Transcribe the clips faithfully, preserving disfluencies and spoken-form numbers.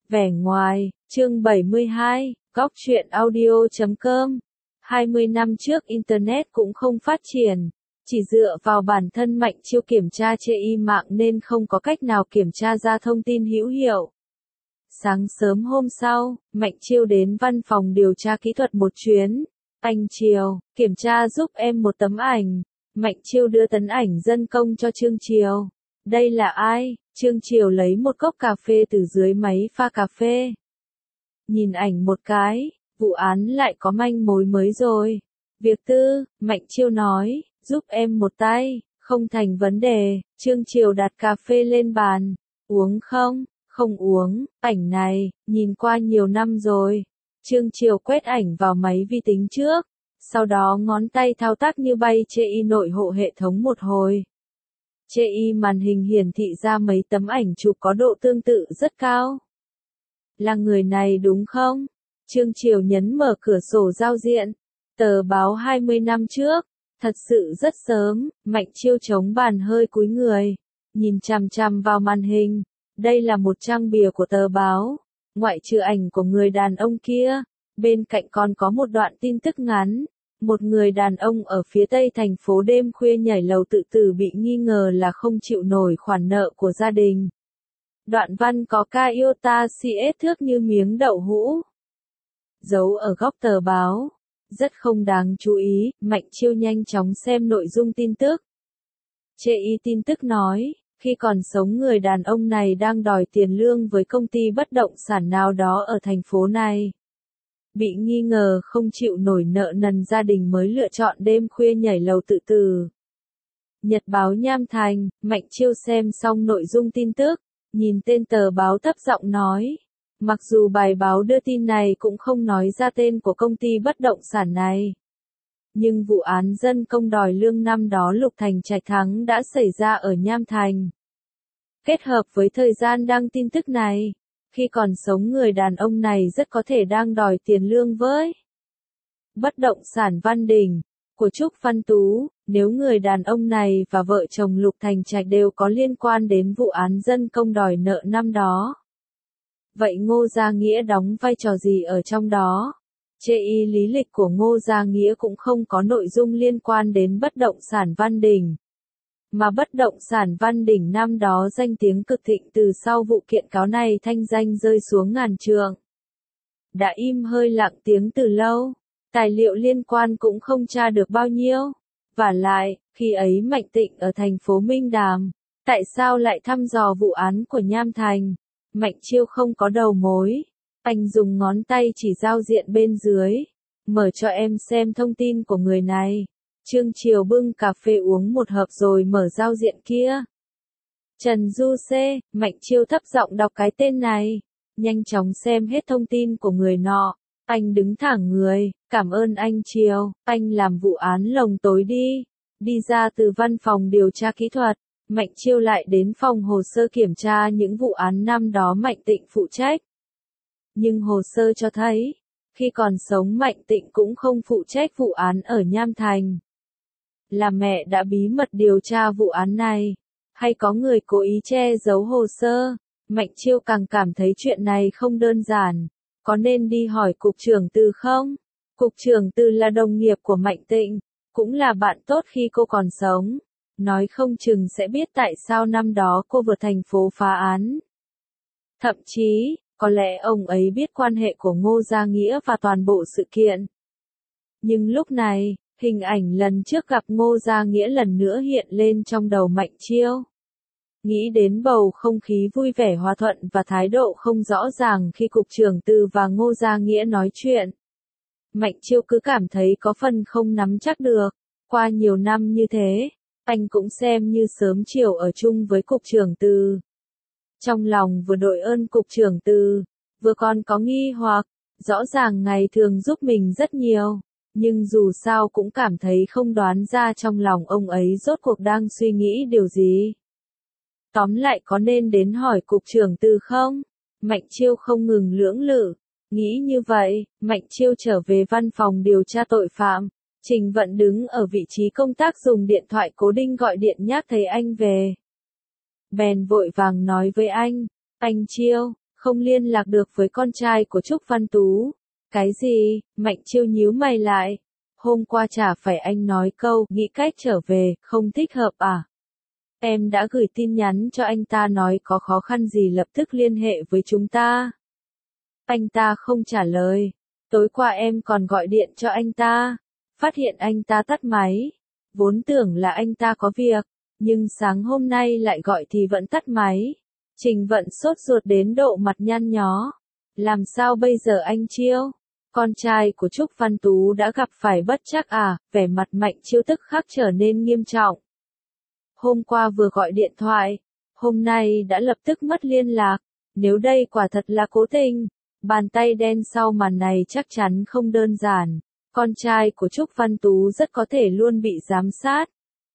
Vẻ ngoài, chương bảy mươi hai, góc truyện audio chấm com. hai mươi năm trước Internet cũng không phát triển, chỉ dựa vào bản thân Mạnh Chiêu kiểm tra chê y mạng nên không có cách nào kiểm tra ra thông tin hữu hiệu. Sáng sớm hôm sau, Mạnh Chiêu đến văn phòng điều tra kỹ thuật một chuyến. Anh Chiêu, kiểm tra giúp em một tấm ảnh. Mạnh Chiêu đưa tấm ảnh dân công cho Trương Chiêu. Đây là ai? Trương Chiêu lấy một cốc cà phê từ dưới máy pha cà phê. Nhìn ảnh một cái, vụ án lại có manh mối mới rồi. Việc tư, Mạnh Chiêu nói, giúp em một tay, không thành vấn đề. Trương Chiêu đặt cà phê lên bàn. Uống không? Không uống, ảnh này, nhìn qua nhiều năm rồi. Trương Chiêu quét ảnh vào máy vi tính trước, sau đó ngón tay thao tác như bay chê y nội hộ hệ thống một hồi. Chê y màn hình hiển thị ra mấy tấm ảnh chụp có độ tương tự rất cao. Là người này đúng không? Trương Chiêu nhấn mở cửa sổ giao diện. Tờ báo hai mươi năm trước. Thật sự rất sớm, Mạnh Chiêu chống bàn hơi cúi người. Nhìn chằm chằm vào màn hình. Đây là một trang bìa của tờ báo. Ngoại trừ ảnh của người đàn ông kia. Bên cạnh còn có một đoạn tin tức ngắn. Một người đàn ông ở phía tây thành phố đêm khuya nhảy lầu tự tử bị nghi ngờ là không chịu nổi khoản nợ của gia đình. Đoạn văn có Toyota xê ét thước như miếng đậu hũ. Giấu ở góc tờ báo. Rất không đáng chú ý, Mạnh Chiêu nhanh chóng xem nội dung tin tức. Chê y tin tức nói, khi còn sống người đàn ông này đang đòi tiền lương với công ty bất động sản nào đó ở thành phố này. Bị nghi ngờ không chịu nổi nợ nần gia đình mới lựa chọn đêm khuya nhảy lầu tự tử. Nhật báo Nham Thành, Mạnh Chiêu xem xong nội dung tin tức, nhìn tên tờ báo thấp giọng nói. Mặc dù bài báo đưa tin này cũng không nói ra tên của công ty bất động sản này. Nhưng vụ án dân công đòi lương năm đó Lục Thành Trạch thắng đã xảy ra ở Nham Thành. Kết hợp với thời gian đăng tin tức này, khi còn sống người đàn ông này rất có thể đang đòi tiền lương với bất động sản Văn Đình, của Trúc Văn Tú, nếu người đàn ông này và vợ chồng Lục Thành Trạch đều có liên quan đến vụ án dân công đòi nợ năm đó. Vậy Ngô Gia Nghĩa đóng vai trò gì ở trong đó? Chê y lý lịch của Ngô Gia Nghĩa cũng không có nội dung liên quan đến bất động sản Văn Đình. Mà bất động sản Văn Đình năm đó danh tiếng cực thịnh từ sau vụ kiện cáo này thanh danh rơi xuống ngàn trượng. Đã im hơi lặng tiếng từ lâu, tài liệu liên quan cũng không tra được bao nhiêu. Vả lại, khi ấy Mạnh Tịnh ở thành phố Minh Đàm, tại sao lại thăm dò vụ án của Nham Thành? Mạnh Chiêu không có đầu mối. Anh dùng ngón tay chỉ giao diện bên dưới. Mở cho em xem thông tin của người này. Trương Chiêu bưng cà phê uống một hớp rồi mở giao diện kia. Trần Du Xê, Mạnh Chiêu thấp giọng đọc cái tên này. Nhanh chóng xem hết thông tin của người nọ. Anh đứng thẳng người, cảm ơn anh Chiêu, anh làm vụ án lồng tối đi. Đi ra từ văn phòng điều tra kỹ thuật. Mạnh Chiêu lại đến phòng hồ sơ kiểm tra những vụ án năm đó Mạnh Tịnh phụ trách. Nhưng hồ sơ cho thấy, khi còn sống Mạnh Tịnh cũng không phụ trách vụ án ở Nham Thành. Là mẹ đã bí mật điều tra vụ án này, hay có người cố ý che giấu hồ sơ? Mạnh Chiêu càng cảm thấy chuyện này không đơn giản. Có nên đi hỏi cục trưởng Từ không? Cục trưởng Từ là đồng nghiệp của Mạnh Tịnh, cũng là bạn tốt khi cô còn sống. Nói không chừng sẽ biết tại sao năm đó cô vượt thành phố phá án. Thậm chí, có lẽ ông ấy biết quan hệ của Ngô Gia Nghĩa và toàn bộ sự kiện. Nhưng lúc này, hình ảnh lần trước gặp Ngô Gia Nghĩa lần nữa hiện lên trong đầu Mạnh Chiêu. Nghĩ đến bầu không khí vui vẻ hòa thuận và thái độ không rõ ràng khi cục trưởng Từ và Ngô Gia Nghĩa nói chuyện. Mạnh Chiêu cứ cảm thấy có phần không nắm chắc được. Qua nhiều năm như thế, anh cũng xem như sớm chiều ở chung với cục trưởng Từ. Trong lòng vừa đội ơn cục trưởng Từ, vừa còn có nghi hoặc, rõ ràng ngày thường giúp mình rất nhiều, nhưng dù sao cũng cảm thấy không đoán ra trong lòng ông ấy rốt cuộc đang suy nghĩ điều gì. Tóm lại có nên đến hỏi cục trưởng Từ không? Mạnh Chiêu không ngừng lưỡng lự. Nghĩ như vậy, Mạnh Chiêu trở về văn phòng điều tra tội phạm. Trình Vận đứng ở vị trí công tác dùng điện thoại cố định gọi điện nhắc thấy anh về. Bèn vội vàng nói với anh, anh Chiêu, không liên lạc được với con trai của Trúc Văn Tú. Cái gì? Mạnh Chiêu nhíu mày lại. Hôm qua chả phải anh nói câu, nghĩ cách trở về, không thích hợp à? Em đã gửi tin nhắn cho anh ta nói có khó khăn gì lập tức liên hệ với chúng ta. Anh ta không trả lời. Tối qua em còn gọi điện cho anh ta. Phát hiện anh ta tắt máy. Vốn tưởng là anh ta có việc. Nhưng sáng hôm nay lại gọi thì vẫn tắt máy. Trình Vận sốt ruột đến độ mặt nhăn nhó. Làm sao bây giờ anh Chiêu? Con trai của Trúc Văn Tú đã gặp phải bất trắc à? Vẻ mặt Mạnh Chiêu tức khắc trở nên nghiêm trọng. Hôm qua vừa gọi điện thoại. Hôm nay đã lập tức mất liên lạc. Nếu đây quả thật là cố tình. Bàn tay đen sau màn này chắc chắn không đơn giản. Con trai của Trúc Văn Tú rất có thể luôn bị giám sát.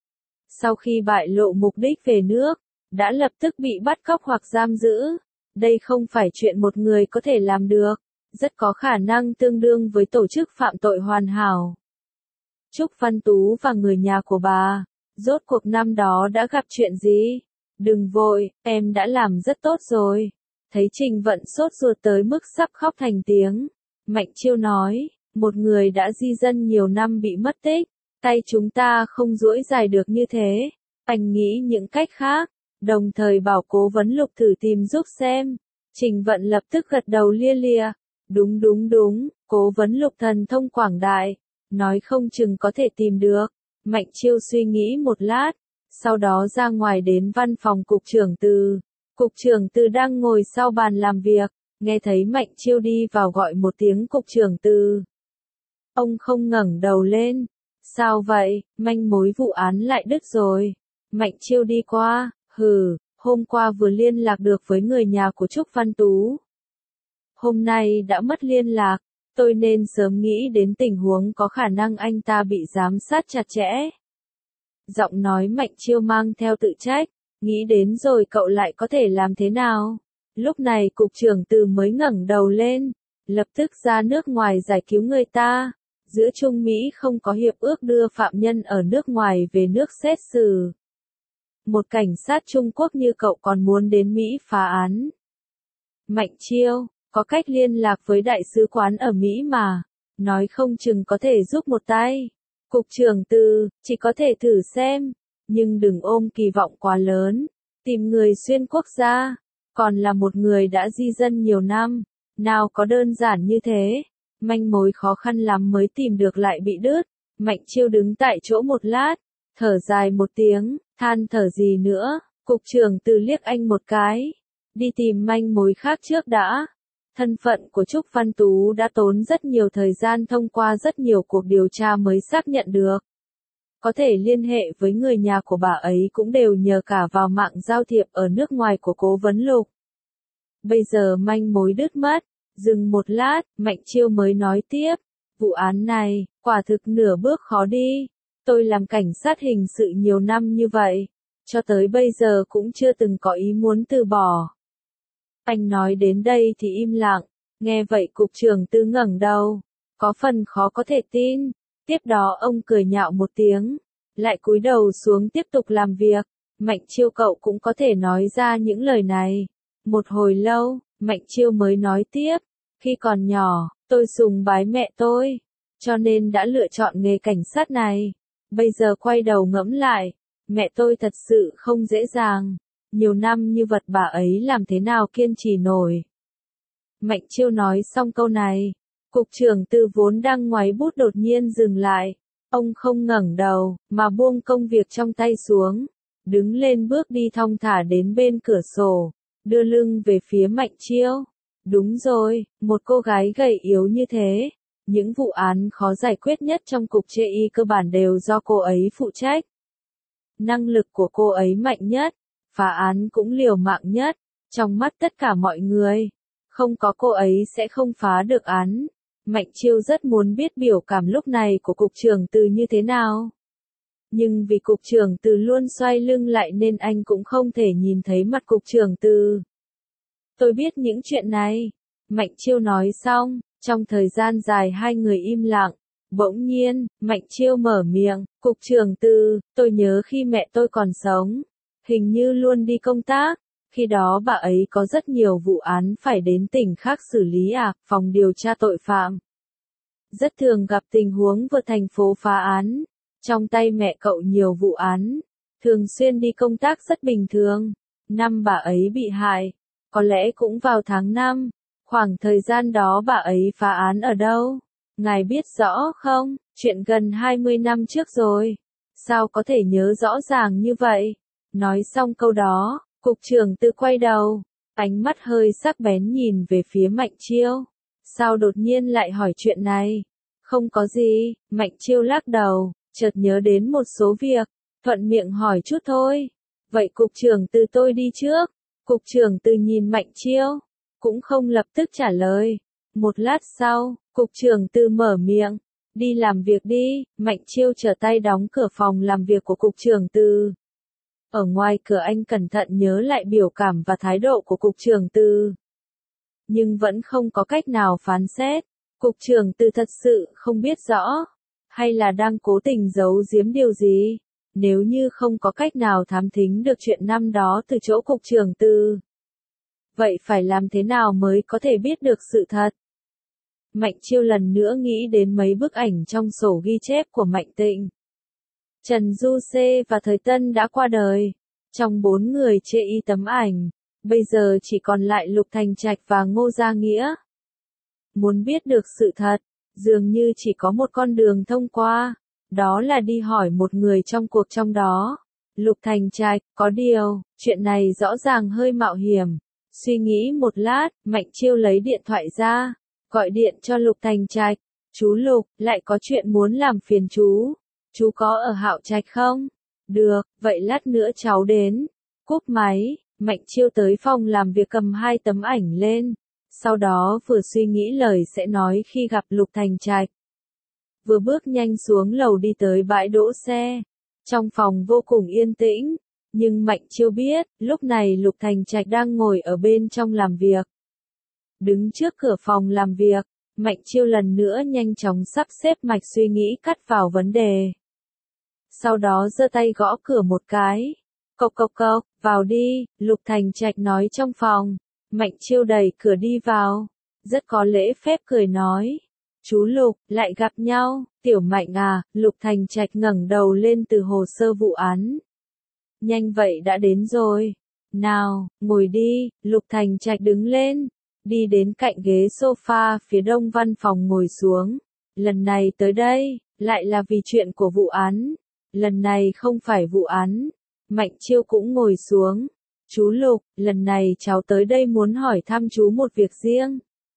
Sau khi bại lộ mục đích về nước, đã lập tức bị bắt cóc hoặc giam giữ. Đây không phải chuyện một người có thể làm được, rất có khả năng tương đương với tổ chức phạm tội hoàn hảo. Trúc Văn Tú và người nhà của bà, rốt cuộc năm đó đã gặp chuyện gì? Đừng vội, em đã làm rất tốt rồi. Thấy Trình Vận sốt ruột tới mức sắp khóc thành tiếng. Mạnh Chiêu nói, một người đã di dân nhiều năm bị mất tích, tay chúng ta không duỗi dài được như thế. Anh nghĩ những cách khác, đồng thời bảo Cố Vấn Lục thử tìm giúp xem. Trình Vận lập tức gật đầu lia lịa. Đúng đúng đúng, Cố Vấn Lục thần thông quảng đại, nói không chừng có thể tìm được. Mạnh Chiêu suy nghĩ một lát, sau đó ra ngoài đến văn phòng cục trưởng Từ. Cục trưởng Từ đang ngồi sau bàn làm việc, nghe thấy Mạnh Chiêu đi vào gọi một tiếng cục trưởng Từ. Ông không ngẩng đầu lên. Sao vậy, manh mối vụ án lại đứt rồi. Mạnh Chiêu đi qua, hừ, hôm qua vừa liên lạc được với người nhà của Trúc Văn Tú. Hôm nay đã mất liên lạc, tôi nên sớm nghĩ đến tình huống có khả năng anh ta bị giám sát chặt chẽ. Giọng nói Mạnh Chiêu mang theo tự trách, nghĩ đến rồi cậu lại có thể làm thế nào? Lúc này cục trưởng Từ mới ngẩng đầu lên, lập tức ra nước ngoài giải cứu người ta. Giữa Trung Mỹ không có hiệp ước đưa phạm nhân ở nước ngoài về nước xét xử. Một cảnh sát Trung Quốc như cậu còn muốn đến Mỹ phá án. Mạnh Chiêu, có cách liên lạc với đại sứ quán ở Mỹ mà, nói không chừng có thể giúp một tay. Cục trưởng Từ, chỉ có thể thử xem, nhưng đừng ôm kỳ vọng quá lớn. Tìm người xuyên quốc gia, còn là một người đã di dân nhiều năm, nào có đơn giản như thế. Manh mối khó khăn lắm mới tìm được lại bị đứt. Mạnh Chiêu đứng tại chỗ một lát, thở dài một tiếng, than thở gì nữa. Cục trưởng Từ liếc anh một cái, đi tìm manh mối khác trước đã. Thân phận của Trúc Văn Tú đã tốn rất nhiều thời gian thông qua rất nhiều cuộc điều tra mới xác nhận được. Có thể liên hệ với người nhà của bà ấy cũng đều nhờ cả vào mạng giao thiệp ở nước ngoài của Cố Vấn Lục. Bây giờ manh mối đứt mất. Dừng một lát, Mạnh Chiêu mới nói tiếp, vụ án này, quả thực nửa bước khó đi. Tôi làm cảnh sát hình sự nhiều năm như vậy, cho tới bây giờ cũng chưa từng có ý muốn từ bỏ. Anh nói đến đây thì im lặng, nghe vậy cục trưởng Từ ngẩng đầu, có phần khó có thể tin. Tiếp đó ông cười nhạo một tiếng, lại cúi đầu xuống tiếp tục làm việc. Mạnh Chiêu cậu cũng có thể nói ra những lời này. Một hồi lâu, Mạnh Chiêu mới nói tiếp, khi còn nhỏ, tôi sùng bái mẹ tôi, cho nên đã lựa chọn nghề cảnh sát này. Bây giờ quay đầu ngẫm lại, mẹ tôi thật sự không dễ dàng, nhiều năm như vật bà ấy làm thế nào kiên trì nổi. Mạnh Chiêu nói xong câu này, cục trưởng Từ vốn đang ngoáy bút đột nhiên dừng lại, ông không ngẩng đầu, mà buông công việc trong tay xuống, đứng lên bước đi thong thả đến bên cửa sổ, đưa lưng về phía Mạnh Chiêu. Đúng rồi, một cô gái gầy yếu như thế, những vụ án khó giải quyết nhất trong cục chê y cơ bản đều do cô ấy phụ trách. Năng lực của cô ấy mạnh nhất, phá án cũng liều mạng nhất, trong mắt tất cả mọi người. Không có cô ấy sẽ không phá được án. Mạnh Chiêu rất muốn biết biểu cảm lúc này của cục trưởng Từ như thế nào. Nhưng vì cục trưởng Từ luôn xoay lưng lại nên anh cũng không thể nhìn thấy mặt cục trưởng Từ. Tôi biết những chuyện này. Mạnh Chiêu nói xong, trong thời gian dài hai người im lặng. Bỗng nhiên, Mạnh Chiêu mở miệng, cục trưởng Từ, tôi nhớ khi mẹ tôi còn sống, hình như luôn đi công tác, Khi đó bà ấy có rất nhiều vụ án phải đến tỉnh khác xử lý à, phòng điều tra tội phạm. Rất thường gặp tình huống vượt thành phố phá án. Trong tay mẹ cậu nhiều vụ án. Thường xuyên đi công tác rất bình thường. Năm bà ấy bị hại. Có lẽ cũng vào tháng năm. Khoảng thời gian đó bà ấy phá án ở đâu? Ngài biết rõ không? Chuyện gần hai mươi năm trước rồi. Sao có thể nhớ rõ ràng như vậy? Nói xong câu đó, cục trưởng Tư quay đầu. Ánh mắt hơi sắc bén nhìn về phía Mạnh Chiêu. Sao đột nhiên lại hỏi chuyện này? Không có gì, Mạnh Chiêu lắc đầu, chợt nhớ đến một số việc. Thuận miệng hỏi chút thôi. Vậy cục trưởng Tư tôi đi trước. Cục trưởng Tư nhìn Mạnh Chiêu. Cũng không lập tức trả lời. Một lát sau, cục trưởng Tư mở miệng. Đi làm việc đi, Mạnh Chiêu trở tay đóng cửa phòng làm việc của cục trưởng Tư. Ở ngoài cửa anh cẩn thận nhớ lại biểu cảm và thái độ của cục trưởng Tư. Nhưng vẫn không có cách nào phán xét. Cục trưởng Tư thật sự không biết rõ. Hay là đang cố tình giấu giếm điều gì? Nếu như không có cách nào thám thính được chuyện năm đó từ chỗ cục trưởng Tư. Vậy phải làm thế nào mới có thể biết được sự thật? Mạnh Chiêu lần nữa nghĩ đến mấy bức ảnh trong sổ ghi chép của Mạnh Tịnh. Trần Du Xê và Thời Tân đã qua đời. Trong bốn người chê y tấm ảnh, bây giờ chỉ còn lại Lục Thành Trạch và Ngô Gia Nghĩa. Muốn biết được sự thật, dường như chỉ có một con đường thông qua, đó là đi hỏi một người trong cuộc trong đó. Lục Thành Trạch, có điều, chuyện này rõ ràng hơi mạo hiểm. Suy nghĩ một lát, Mạnh Chiêu lấy điện thoại ra, gọi điện cho Lục Thành Trạch. Chú Lục, lại có chuyện muốn làm phiền chú. Chú có ở Hạo Trạch không? Được, vậy lát nữa cháu đến. Cúp máy, Mạnh Chiêu tới phòng làm việc cầm hai tấm ảnh lên. Sau đó vừa suy nghĩ lời sẽ nói khi gặp Lục Thành Trạch. Vừa bước nhanh xuống lầu đi tới bãi đỗ xe. Trong phòng vô cùng yên tĩnh. Nhưng Mạnh Chiêu biết, lúc này Lục Thành Trạch đang ngồi ở bên trong làm việc. Đứng trước cửa phòng làm việc, Mạnh Chiêu lần nữa nhanh chóng sắp xếp mạch suy nghĩ cắt vào vấn đề. Sau đó giơ tay gõ cửa một cái. Cộc cộc cộc, vào đi, Lục Thành Trạch nói trong phòng. Mạnh Chiêu đẩy cửa đi vào. Rất có lễ phép cười nói. Chú Lục, lại gặp nhau, Tiểu Mạnh à, Lục Thành Trạch ngẩng đầu lên từ hồ sơ vụ án. Nhanh vậy đã đến rồi. Nào, ngồi đi, Lục Thành Trạch đứng lên. Đi đến cạnh ghế sofa phía đông văn phòng ngồi xuống. Lần này tới đây, lại là vì chuyện của vụ án. Lần này không phải vụ án. Mạnh Chiêu cũng ngồi xuống. Chú Lục, lần này cháu tới đây muốn hỏi thăm chú một việc riêng.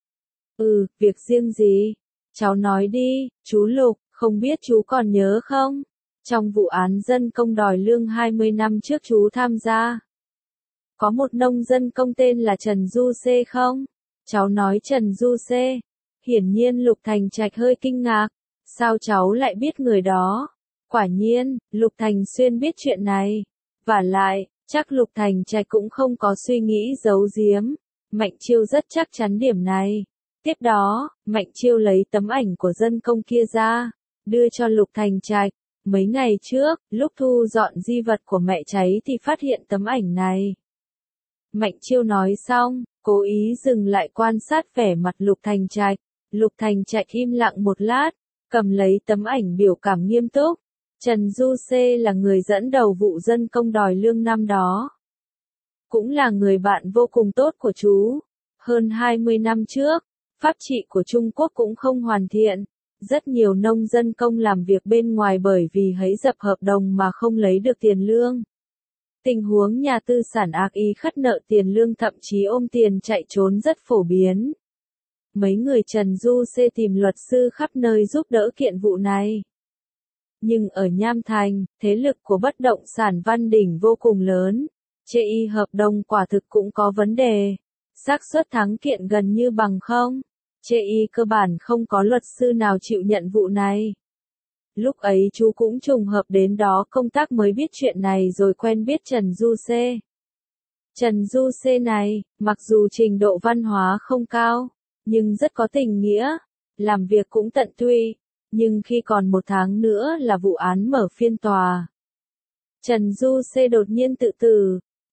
Ừ, việc riêng gì? Cháu nói đi, chú Lục, không biết chú còn nhớ không? Trong vụ án dân công đòi lương hai mươi năm trước chú tham gia. Có một nông dân công tên là Trần Du Xê không? Cháu nói Trần Du Xê. Hiển nhiên Lục Thành Trạch hơi kinh ngạc. Sao cháu lại biết người đó? Quả nhiên, Lục Thành Xuyên biết chuyện này. Vả lại, chắc Lục Thành Trạch cũng không có suy nghĩ giấu giếm. Mạnh Chiêu rất chắc chắn điểm này. Tiếp đó, Mạnh Chiêu lấy tấm ảnh của dân công kia ra, đưa cho Lục Thành Trạch. Mấy ngày trước, lúc thu dọn di vật của mẹ cháy thì phát hiện tấm ảnh này. Mạnh Chiêu nói xong, cố ý dừng lại quan sát vẻ mặt Lục Thành Trạch. Lục Thành Trạch im lặng một lát, cầm lấy tấm ảnh biểu cảm nghiêm túc. Trần Du Xê là người dẫn đầu vụ dân công đòi lương năm đó. Cũng là người bạn vô cùng tốt của chú. Hơn hai mươi năm trước, pháp trị của Trung Quốc cũng không hoàn thiện. Rất nhiều nông dân công làm việc bên ngoài bởi vì hấy dập hợp đồng mà không lấy được tiền lương. Tình huống nhà tư sản ác ý khất nợ tiền lương thậm chí ôm tiền chạy trốn rất phổ biến. Mấy người Trần Du Xê tìm luật sư khắp nơi giúp đỡ kiện vụ này. Nhưng ở Nham Thành, thế lực của bất động sản Văn Đỉnh vô cùng lớn. Chê y hợp đồng quả thực cũng có vấn đề. Xác suất thắng kiện gần như bằng không. Chê y cơ bản không có luật sư nào chịu nhận vụ này. Lúc ấy chú cũng trùng hợp đến đó công tác mới biết chuyện này rồi quen biết Trần Du Xê. Trần Du Xê này, mặc dù trình độ văn hóa không cao, nhưng rất có tình nghĩa, làm việc cũng tận tụy, nhưng khi còn một tháng nữa là vụ án mở phiên tòa. Trần Du Xê đột nhiên tự tử,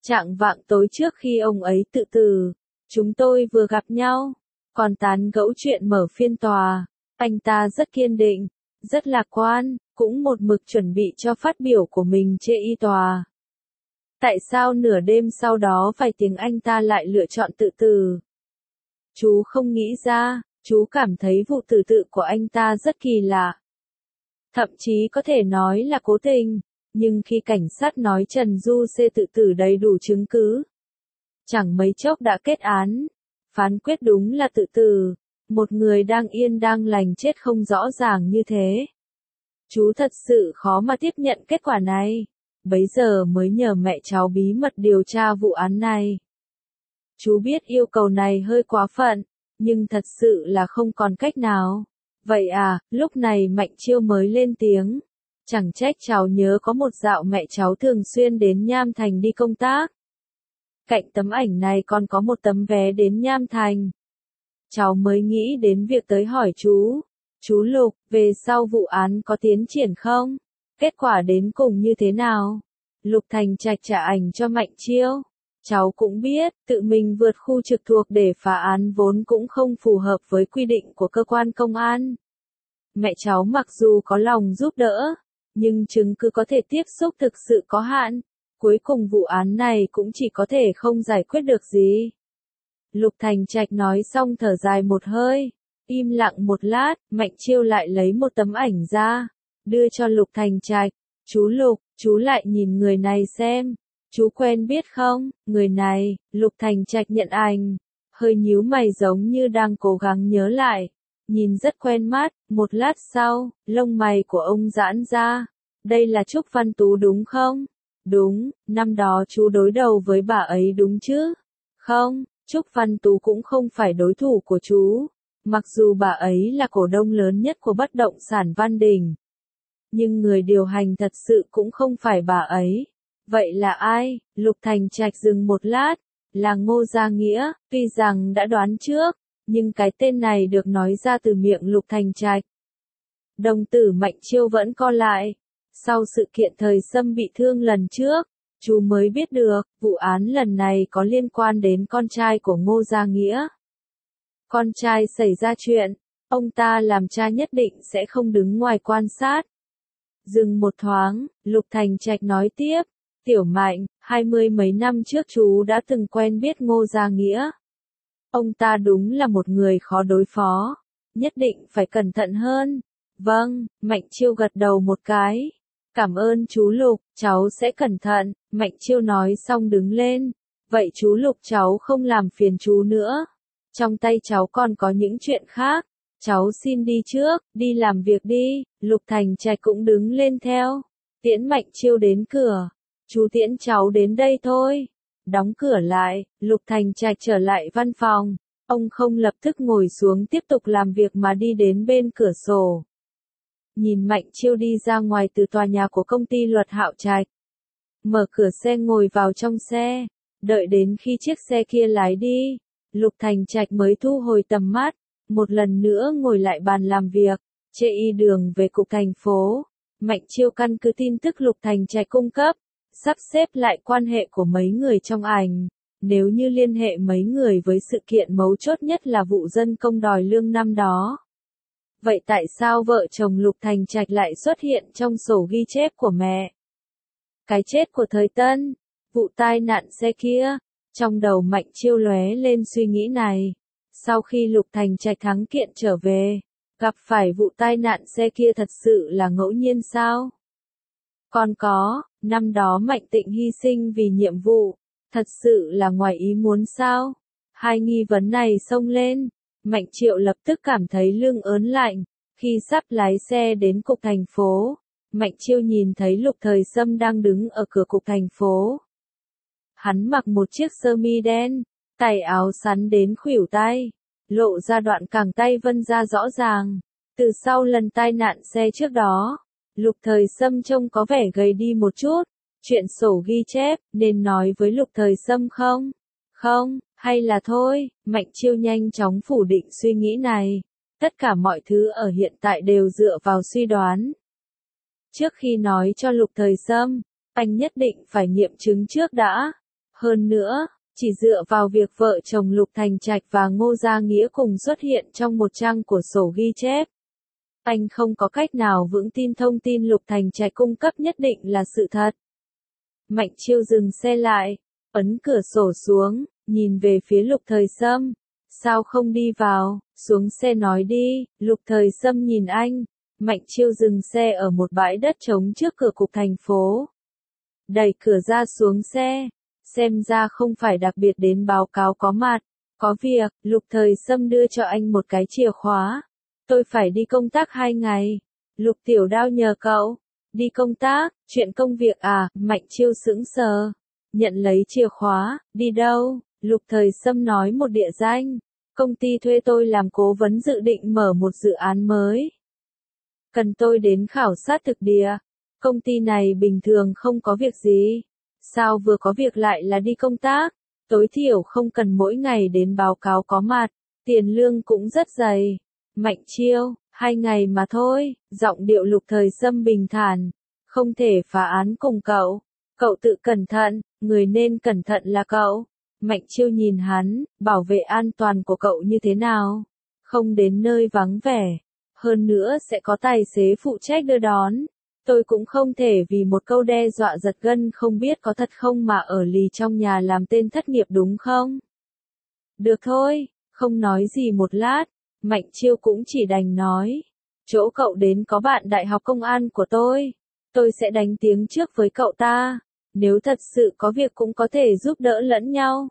Chạng vạng tối trước khi ông ấy tự tử, chúng tôi vừa gặp nhau, còn tán gẫu chuyện mở phiên tòa. Anh ta rất kiên định, rất lạc quan, cũng một mực chuẩn bị cho phát biểu của mình trên y tòa. Tại sao nửa đêm sau đó vài tiếng anh ta lại lựa chọn tự tử? Chú không nghĩ ra, chú cảm thấy vụ tự tử của anh ta rất kỳ lạ. Thậm chí có thể nói là cố tình, nhưng khi cảnh sát nói Trần Du C tự tử đầy đủ chứng cứ, chẳng mấy chốc đã kết án, phán quyết đúng là tự tử, một người đang yên đang lành chết không rõ ràng như thế. Chú thật sự khó mà tiếp nhận kết quả này, bấy giờ mới nhờ mẹ cháu bí mật điều tra vụ án này. Chú biết yêu cầu này hơi quá phận, nhưng thật sự là không còn cách nào. Vậy à, lúc này Mạnh Chiêu mới lên tiếng. Chẳng trách cháu nhớ có một dạo mẹ cháu thường xuyên đến Nham Thành đi công tác. Cạnh tấm ảnh này còn có một tấm vé đến Nham Thành. Cháu mới nghĩ đến việc tới hỏi chú. Chú Lục, về sau vụ án có tiến triển không? Kết quả đến cùng như thế nào? Lục Thành Trạch trả ảnh cho Mạnh Chiêu. Cháu cũng biết, tự mình vượt khu trực thuộc để phá án vốn cũng không phù hợp với quy định của cơ quan công an. Mẹ cháu mặc dù có lòng giúp đỡ, nhưng chứng cứ có thể tiếp xúc thực sự có hạn. Cuối cùng vụ án này cũng chỉ có thể không giải quyết được gì. Lục Thành Trạch nói xong thở dài một hơi. Im lặng một lát, Mạnh Chiêu lại lấy một tấm ảnh ra, đưa cho Lục Thành Trạch. Chú Lục, chú lại nhìn người này xem. Chú quen biết không? Người này, Lục Thành Trạch nhận ảnh, hơi nhíu mày giống như đang cố gắng nhớ lại. Nhìn rất quen mắt, một lát sau, lông mày của ông giãn ra. Đây là Trúc Văn Tú đúng không? Đúng, năm đó chú đối đầu với bà ấy đúng chứ? Không, Trúc Văn Tú cũng không phải đối thủ của chú. Mặc dù bà ấy là cổ đông lớn nhất của bất động sản Văn Đình. Nhưng người điều hành thật sự cũng không phải bà ấy. Vậy là ai? Lục Thành Trạch dừng một lát. Là Ngô Gia Nghĩa, tuy rằng đã đoán trước, nhưng cái tên này được nói ra từ miệng Lục Thành Trạch. Đồng tử Mạnh Chiêu vẫn co lại. Sau sự kiện thời Sâm bị thương lần trước, chú mới biết được, vụ án lần này có liên quan đến con trai của Ngô Gia Nghĩa. Con trai xảy ra chuyện, ông ta làm cha nhất định sẽ không đứng ngoài quan sát. Dừng một thoáng, Lục Thành Trạch nói tiếp, Tiểu Mạnh, hai mươi mấy năm trước chú đã từng quen biết Ngô Gia Nghĩa. Ông ta đúng là một người khó đối phó, nhất định phải cẩn thận hơn. Vâng, Mạnh Chiêu gật đầu một cái. Cảm ơn chú Lục, cháu sẽ cẩn thận. Mạnh Chiêu nói xong đứng lên. Vậy chú Lục cháu không làm phiền chú nữa. Trong tay cháu còn có những chuyện khác. Cháu xin đi trước, đi làm việc đi. Lục Thành Trạch cũng đứng lên theo. Tiễn Mạnh Chiêu đến cửa. Chú tiễn cháu đến đây thôi. Đóng cửa lại, Lục Thành Trạch trở lại văn phòng. Ông không lập tức ngồi xuống tiếp tục làm việc mà đi đến bên cửa sổ. Nhìn Mạnh Chiêu đi ra ngoài từ tòa nhà của công ty Luật Hạo Trạch. Mở cửa xe ngồi vào trong xe. Đợi đến khi chiếc xe kia lái đi, Lục Thành Trạch mới thu hồi tầm mắt. Một lần nữa ngồi lại bàn làm việc. Chê y đường về cục thành phố. Mạnh Chiêu căn cứ tin tức Lục Thành Trạch cung cấp, sắp xếp lại quan hệ của mấy người trong ảnh. Nếu như liên hệ mấy người với sự kiện mấu chốt nhất là vụ dân công đòi lương năm đó. Vậy tại sao vợ chồng Lục Thành Trạch lại xuất hiện trong sổ ghi chép của mẹ? Cái chết của thời Tân, vụ tai nạn xe kia, trong đầu Mạnh Chiêu lóe lên suy nghĩ này. Sau khi Lục Thành Trạch thắng kiện trở về, gặp phải vụ tai nạn xe kia thật sự là ngẫu nhiên sao? Còn có, năm đó Mạnh Tịnh hy sinh vì nhiệm vụ, thật sự là ngoài ý muốn sao? Hai nghi vấn này xông lên, Mạnh Chiêu lập tức cảm thấy lưng ớn lạnh. Khi sắp lái xe đến cục thành phố, Mạnh Chiêu nhìn thấy Lục Thời Sâm đang đứng ở cửa cục thành phố. Hắn mặc một chiếc sơ mi đen, tay áo sắn đến khuỷu tay, lộ ra đoạn cẳng tay vân ra rõ ràng. Từ sau lần tai nạn xe trước đó, Lục Thời Sâm trông có vẻ gầy đi một chút. Chuyện sổ ghi chép, nên nói với Lục Thời Sâm không? Không, hay là thôi, Mạnh Chiêu nhanh chóng phủ định suy nghĩ này. Tất cả mọi thứ ở hiện tại đều dựa vào suy đoán. Trước khi nói cho Lục Thời Sâm, anh nhất định phải nghiệm chứng trước đã. Hơn nữa, chỉ dựa vào việc vợ chồng Lục Thành Trạch và Ngô Gia Nghĩa cùng xuất hiện trong một trang của sổ ghi chép, anh không có cách nào vững tin thông tin Lục Thành Trạch cung cấp nhất định là sự thật. Mạnh Chiêu dừng xe lại, ấn cửa sổ xuống, nhìn về phía Lục Thời Sâm. Sao không đi vào, xuống xe nói đi. Lục Thời Sâm nhìn anh. Mạnh Chiêu dừng xe ở một bãi đất trống trước cửa cục thành phố. Đẩy cửa ra xuống xe. Xem ra không phải đặc biệt đến báo cáo có mặt. Có việc, Lục Thời Sâm đưa cho anh một cái chìa khóa. Tôi phải đi công tác hai ngày. Lục Tiểu Đao nhờ cậu. Đi công tác, chuyện công việc à, Mạnh Chiêu sững sờ. Nhận lấy chìa khóa, đi đâu? Lục Thời Sâm nói một địa danh. Công ty thuê tôi làm cố vấn dự định mở một dự án mới. Cần tôi đến khảo sát thực địa. Công ty này bình thường không có việc gì. Sao vừa có việc lại là đi công tác? Tối thiểu không cần mỗi ngày đến báo cáo có mặt. Tiền lương cũng rất dày. Mạnh Chiêu, hai ngày mà thôi. Giọng điệu Lục Thời Sâm bình thản. Không thể phá án cùng cậu. Cậu tự cẩn thận, người nên cẩn thận là cậu. Mạnh Chiêu nhìn hắn, bảo vệ an toàn của cậu như thế nào? Không đến nơi vắng vẻ. Hơn nữa sẽ có tài xế phụ trách đưa đón. Tôi cũng không thể vì một câu đe dọa giật gân không biết có thật không mà ở lì trong nhà làm tên thất nghiệp đúng không? Được thôi, không nói gì một lát, Mạnh Chiêu cũng chỉ đành nói. Chỗ cậu đến có bạn đại học công an của tôi. Tôi sẽ đánh tiếng trước với cậu ta. Nếu thật sự có việc cũng có thể giúp đỡ lẫn nhau.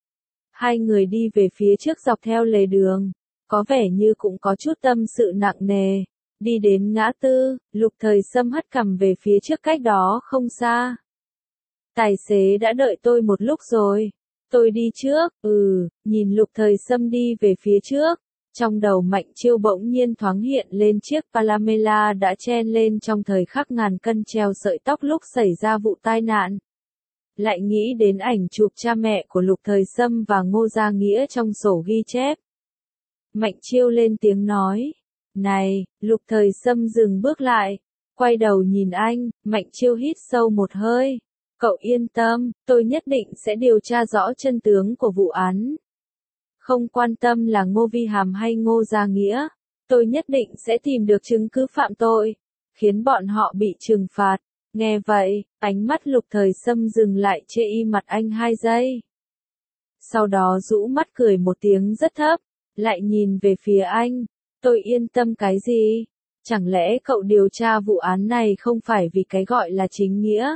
Hai người đi về phía trước dọc theo lề đường. Có vẻ như cũng có chút tâm sự nặng nề. Đi đến ngã tư, Lục Thời Sâm hất cằm về phía trước cách đó không xa. Tài xế đã đợi tôi một lúc rồi. Tôi đi trước, ừ, nhìn Lục Thời Sâm đi về phía trước. Trong đầu Mạnh Chiêu bỗng nhiên thoáng hiện lên chiếc Panamera đã chen lên trong thời khắc ngàn cân treo sợi tóc lúc xảy ra vụ tai nạn. Lại nghĩ đến ảnh chụp cha mẹ của Lục Thời Sâm và Ngô Gia Nghĩa trong sổ ghi chép. Mạnh Chiêu lên tiếng nói. Này, Lục Thời Sâm dừng bước lại. Quay đầu nhìn anh, Mạnh Chiêu hít sâu một hơi. Cậu yên tâm, tôi nhất định sẽ điều tra rõ chân tướng của vụ án. Không quan tâm là Ngô Vi Hàm hay Ngô Gia Nghĩa. Tôi nhất định sẽ tìm được chứng cứ phạm tội. Khiến bọn họ bị trừng phạt. Nghe vậy, ánh mắt Lục Thời Sâm dừng lại chê y mặt anh hai giây. Sau đó rũ mắt cười một tiếng rất thấp. Lại nhìn về phía anh. Tôi yên tâm cái gì? Chẳng lẽ cậu điều tra vụ án này không phải vì cái gọi là chính nghĩa?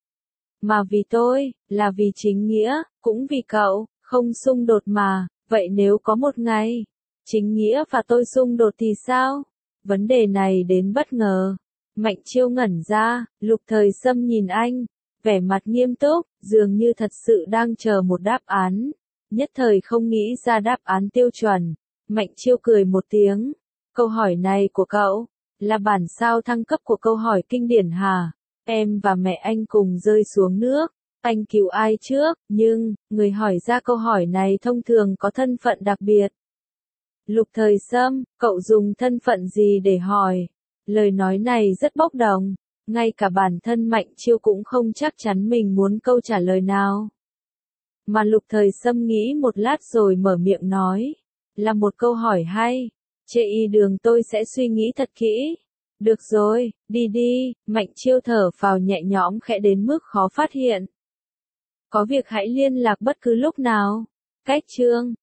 Mà vì tôi, là vì chính nghĩa, cũng vì cậu, không xung đột mà. Vậy nếu có một ngày, chính nghĩa và tôi xung đột thì sao? Vấn đề này đến bất ngờ. Mạnh Chiêu ngẩn ra, Lục Thời Sâm nhìn anh, vẻ mặt nghiêm túc, dường như thật sự đang chờ một đáp án. Nhất thời không nghĩ ra đáp án tiêu chuẩn. Mạnh Chiêu cười một tiếng. Câu hỏi này của cậu, là bản sao thăng cấp của câu hỏi kinh điển hả? Em và mẹ anh cùng rơi xuống nước. Anh cứu ai trước, nhưng, người hỏi ra câu hỏi này thông thường có thân phận đặc biệt. Lục Thời Sâm, cậu dùng thân phận gì để hỏi? Lời nói này rất bốc đồng. Ngay cả bản thân Mạnh Chiêu cũng không chắc chắn mình muốn câu trả lời nào. Mà Lục Thời Sâm nghĩ một lát rồi mở miệng nói. Là một câu hỏi hay. Chê y đường tôi sẽ suy nghĩ thật kỹ. Được rồi, đi đi. Mạnh Chiêu thở phào nhẹ nhõm khẽ đến mức khó phát hiện. Có việc hãy liên lạc bất cứ lúc nào. Cách chương